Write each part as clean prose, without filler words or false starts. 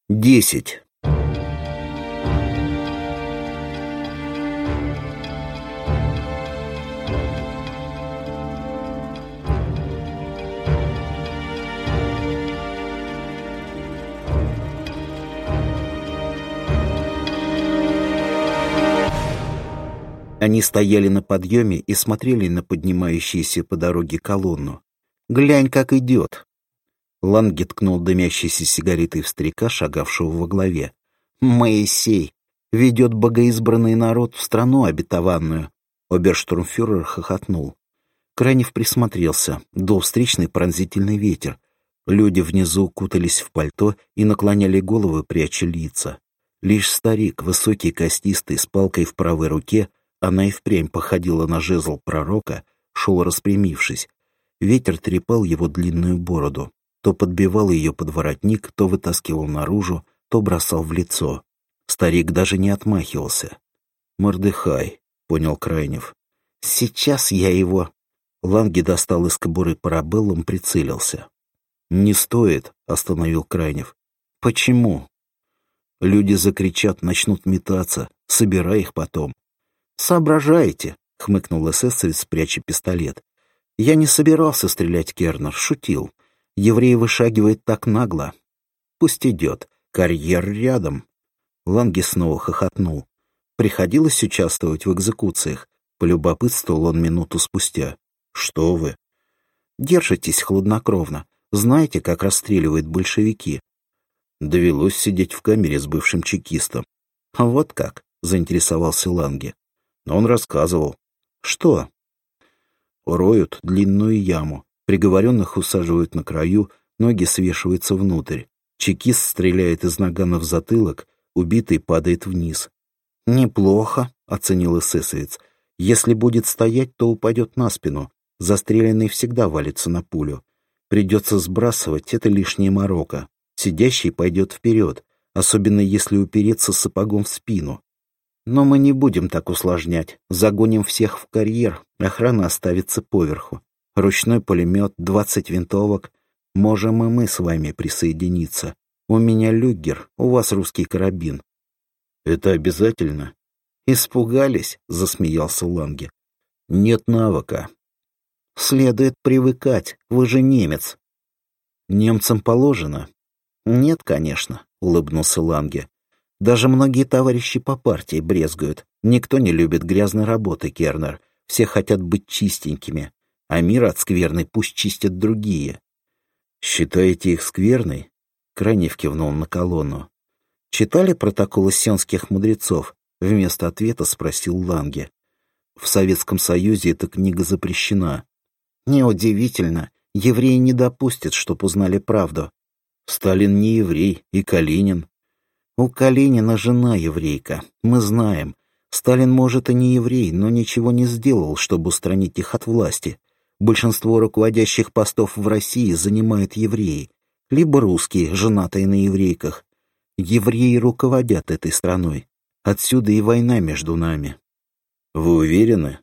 10. Они стояли на подъеме и смотрели на поднимающуюся по дороге колонну. «Глянь, как идет!» Ланге ткнул дымящейся сигаретой в старика, шагавшего во главе. «Моисей ведет богоизбранный народ в страну обетованную!» Оберштурмфюрер хохотнул. Крайнев присмотрелся. Дул встречный пронзительный ветер. Люди внизу кутались в пальто и наклоняли головы, пряча лица. Лишь старик, высокий, костистый, с палкой в правой руке, она и впрямь походила на жезл пророка, шел распрямившись. Ветер трепал его длинную бороду. То подбивал ее под воротник, то вытаскивал наружу, то бросал в лицо. Старик даже не отмахивался. «Мордыхай», — понял Крайнев. «Сейчас я его...» Ланге достал из кобуры парабеллум, прицелился. «Не стоит», — остановил Крайнев. «Почему?» «Люди закричат, начнут метаться. Собирай их потом». «Соображаете», — хмыкнул эсэсовец, пряча пистолет. «Я не собирался стрелять, Кернер, шутил. Еврей вышагивает так нагло. Пусть идет. Карьер рядом». Ланге снова хохотнул. Приходилось участвовать в экзекуциях. Полюбопытствовал он минуту спустя. «Что вы?» «Держитесь хладнокровно. Знаете, как расстреливают большевики?» «Довелось сидеть в камере с бывшим чекистом». «Вот как?» — заинтересовался Ланге. Но он рассказывал. «Что?» Роют длинную яму. Приговоренных усаживают на краю, ноги свешиваются внутрь. Чекист стреляет из нагана в затылок, убитый падает вниз. «Неплохо», — оценил эсэсовец. «Если будет стоять, то упадет на спину. Застреленный всегда валится на пулю. Придется сбрасывать, это лишняя морока. Сидящий пойдет вперед, особенно если упереться сапогом в спину. Но мы не будем так усложнять. Загоним всех в карьер, охрана оставится поверху. Ручной пулемет, 20 винтовок. Можем и мы с вами присоединиться. У меня люгер, у вас русский карабин». «Это обязательно?» «Испугались?» — засмеялся Ланге. «Нет навыка». «Следует привыкать, вы же немец». «Немцам положено?» «Нет, конечно», — улыбнулся Ланге. «Даже многие товарищи по партии брезгуют. Никто не любит грязной работы, Кернер. Все хотят быть чистенькими. А мир от скверны пусть чистят другие». «Считаете их скверной?» Крайнев кивнул на колонну. «Читали протоколы сионских мудрецов?» Вместо ответа спросил Ланге. «В Советском Союзе эта книга запрещена». «Неудивительно. Евреи не допустят, чтоб узнали правду». «Сталин не еврей, и Калинин». «У Калинина жена еврейка. Мы знаем. Сталин, может, и не еврей, но ничего не сделал, чтобы устранить их от власти. Большинство руководящих постов в России занимают евреи. Либо русские, женатые на еврейках. Евреи руководят этой страной. Отсюда и война между нами». «Вы уверены?»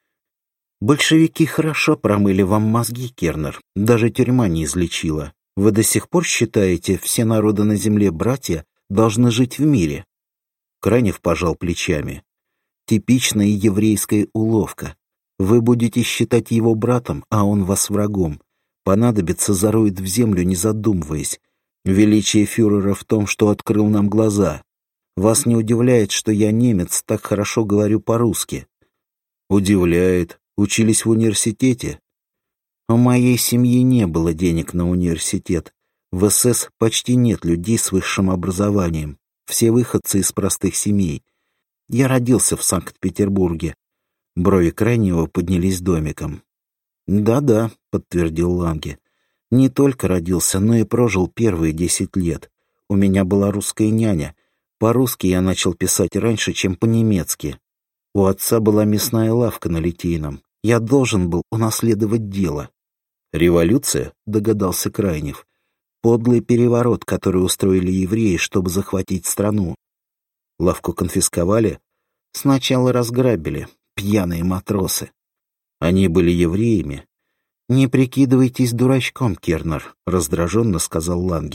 «Большевики хорошо промыли вам мозги, Кернер. Даже тюрьма не излечила. Вы до сих пор считаете, все народы на земле братья должны жить в мире?» Крайнев пожал плечами. «Типичная еврейская уловка. Вы будете считать его братом, а он вас врагом. Понадобится, зароет в землю, не задумываясь. Величие фюрера в том, что открыл нам глаза. Вас не удивляет, что я немец, так хорошо говорю по-русски?» «Удивляет. Учились в университете?» «У моей семьи не было денег на университет. В СС почти нет людей с высшим образованием. Все выходцы из простых семей. Я родился в Санкт-Петербурге». Брови Крайнего поднялись домиком. «Да-да», — подтвердил Ланге. «Не только родился, но и прожил первые 10 лет. У меня была русская няня. По-русски я начал писать раньше, чем по-немецки. У отца была мясная лавка на Литейном. Я должен был унаследовать дело». «Революция?» — догадался Крайнев. «Подлый переворот, который устроили евреи, чтобы захватить страну». «Лавку конфисковали?» «Сначала разграбили. Пьяные матросы». «Они были евреями?» «Не прикидывайтесь дурачком, Кернер», — раздраженно сказал Ланге.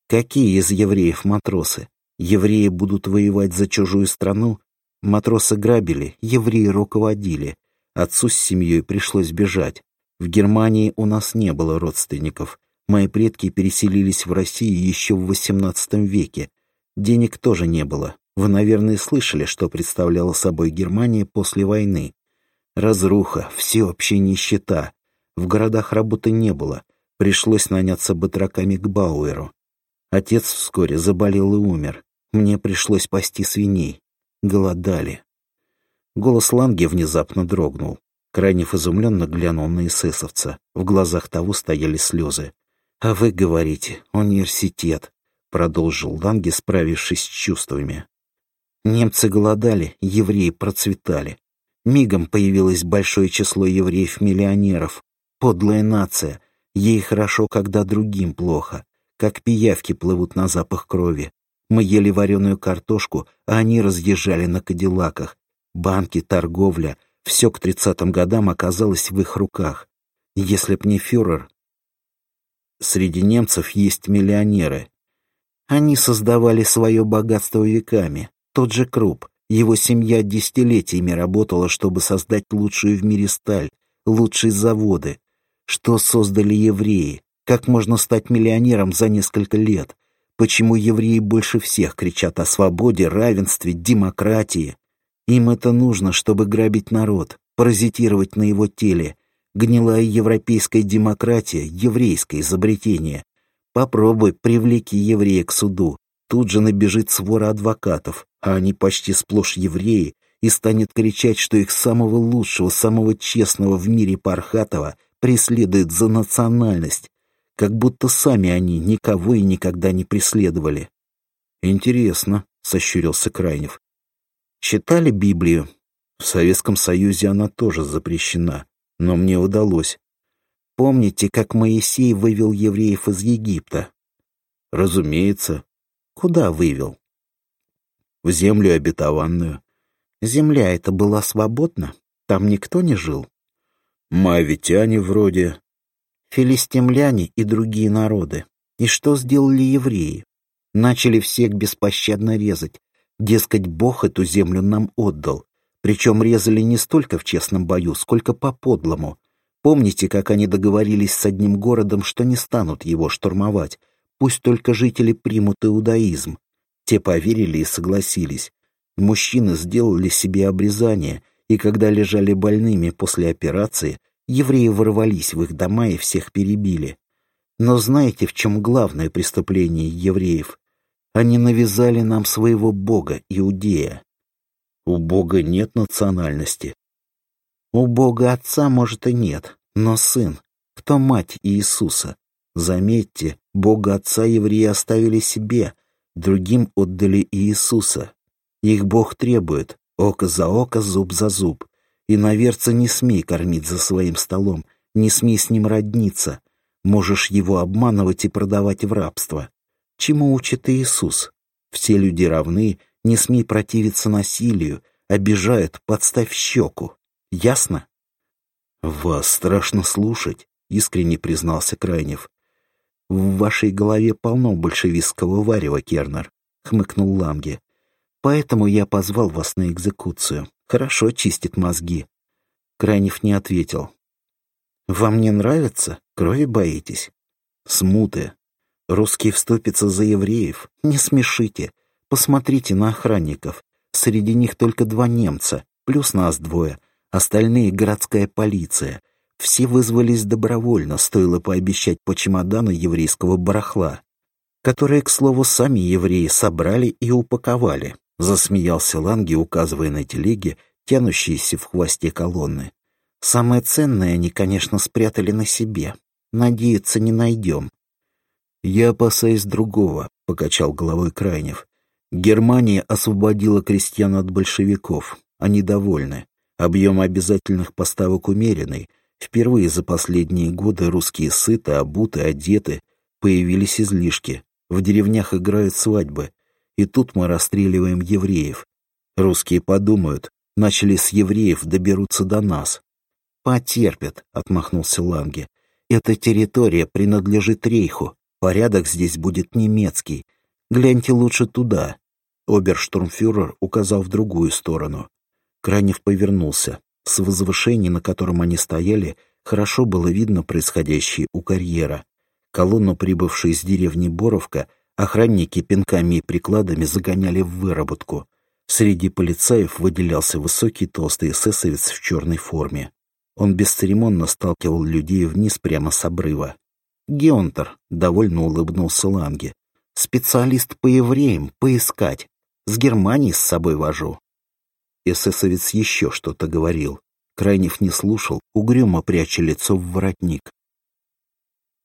Какие из евреев матросы? Евреи будут воевать за чужую страну? Матросы грабили, евреи руководили. Отцу с семьей пришлось бежать. В Германии у нас не было родственников. Мои предки переселились в Россию еще в XVIII веке. Денег тоже не было. Вы, наверное, слышали, что представляла собой Германия после войны. Разруха, всеобщая нищета. В городах работы не было. Пришлось наняться батраками к Бауэру. Отец вскоре заболел и умер. Мне пришлось пасти свиней. Голодали. Голос Ланге внезапно дрогнул. Крайнев изумленно глянул на эсэсовца. В глазах того стояли слезы. «А вы говорите, университет», — продолжил Ланге, справившись с чувствами. «Немцы голодали, евреи процветали. Мигом появилось большое число евреев-миллионеров. Подлая нация. Ей хорошо, когда другим плохо. Как пиявки плывут на запах крови. Мы ели вареную картошку, а они разъезжали на кадиллаках. Банки, торговля — все к 30-м годам оказалось в их руках. Если б не фюрер... Среди немцев есть миллионеры. Они создавали свое богатство веками. Тот же Круп. Его семья десятилетиями работала, чтобы создать лучшую в мире сталь, лучшие заводы. Что создали евреи? Как можно стать миллионером за несколько лет? Почему евреи больше всех кричат о свободе, равенстве, демократии? Им это нужно, чтобы грабить народ, паразитировать на его теле. Гнилая европейская демократия — еврейское изобретение. Попробуй привлеки еврея к суду. Тут же набежит свора адвокатов, а они почти сплошь евреи, и станет кричать, что их самого лучшего, самого честного в мире Пархатова преследуют за национальность, как будто сами они никого и никогда не преследовали. «Интересно», — сощурился Крайнев. «Читали Библию? В Советском Союзе она тоже запрещена, но мне удалось. Помните, как Моисей вывел евреев из Египта?» «Разумеется». «Куда вывел?» «В землю обетованную». «Земля эта была свободна? Там никто не жил?» «Моавитяне вроде». «Филистимляне и другие народы. И что сделали евреи? Начали всех беспощадно резать. Дескать, Бог эту землю нам отдал. Причем резали не столько в честном бою, сколько по-подлому. Помните, как они договорились с одним городом, что не станут его штурмовать? Пусть только жители примут иудаизм. Те поверили и согласились. Мужчины сделали себе обрезание, и когда лежали больными после операции, евреи ворвались в их дома и всех перебили. Но знаете, в чем главное преступление евреев? Они навязали нам своего бога, Иудея. У Бога нет национальности. У Бога Отца, может, и нет, но Сын, кто мать Иисуса? Заметьте, Бога Отца евреи оставили себе, другим отдали Иисуса. Их Бог требует око за око, зуб за зуб. Иноверца не смей кормить за своим столом, не смей с ним родниться. Можешь его обманывать и продавать в рабство. Чему учит Иисус? Все люди равны, не смей противиться насилию, обижают, подставь щеку. Ясно? «Вас страшно слушать», — искренне признался Крайнев. «В вашей голове полно большевистского варева, Кернер», — хмыкнул Ланге. «Поэтому я позвал вас на экзекуцию. Хорошо чистит мозги». Крайнев не ответил. «Вам не нравится? Крови боитесь?» «Смуты. Русские вступятся за евреев. Не смешите. Посмотрите на охранников. Среди них только 2 немца, плюс нас 2. Остальные — городская полиция. Все вызвались добровольно, стоило пообещать по чемодану еврейского барахла, которое, к слову, сами евреи собрали и упаковали», — засмеялся Ланге, указывая на телеги, тянущиеся в хвосте колонны. «Самое ценное они, конечно, спрятали на себе. Надеяться не найдем». «Я опасаюсь другого», — покачал головой Крайнев. «Германия освободила крестьян от большевиков. Они довольны. Объем обязательных поставок умеренный. Впервые за последние годы русские сыты, обуты, одеты. Появились излишки. В деревнях играют свадьбы. И тут мы расстреливаем евреев. Русские подумают, начали с евреев, доберутся до нас». «Потерпят», — отмахнулся Ланге. «Эта территория принадлежит Рейху. Порядок здесь будет немецкий. Гляньте лучше туда». Оберштурмфюрер указал в другую сторону. Крайнев повернулся. С возвышения, на котором они стояли, хорошо было видно происходящее у карьера. Колонну, прибывшую из деревни Боровка, охранники пинками и прикладами загоняли в выработку. Среди полицаев выделялся высокий толстый эсэсовец в черной форме. Он бесцеремонно сталкивал людей вниз прямо с обрыва. «Геонтер», — довольно улыбнулся Ланге, — «специалист по евреям, поискать. С Германии с собой вожу». Эсэсовец еще что-то говорил. Крайнев не слушал, угрюмо пряча лицо в воротник.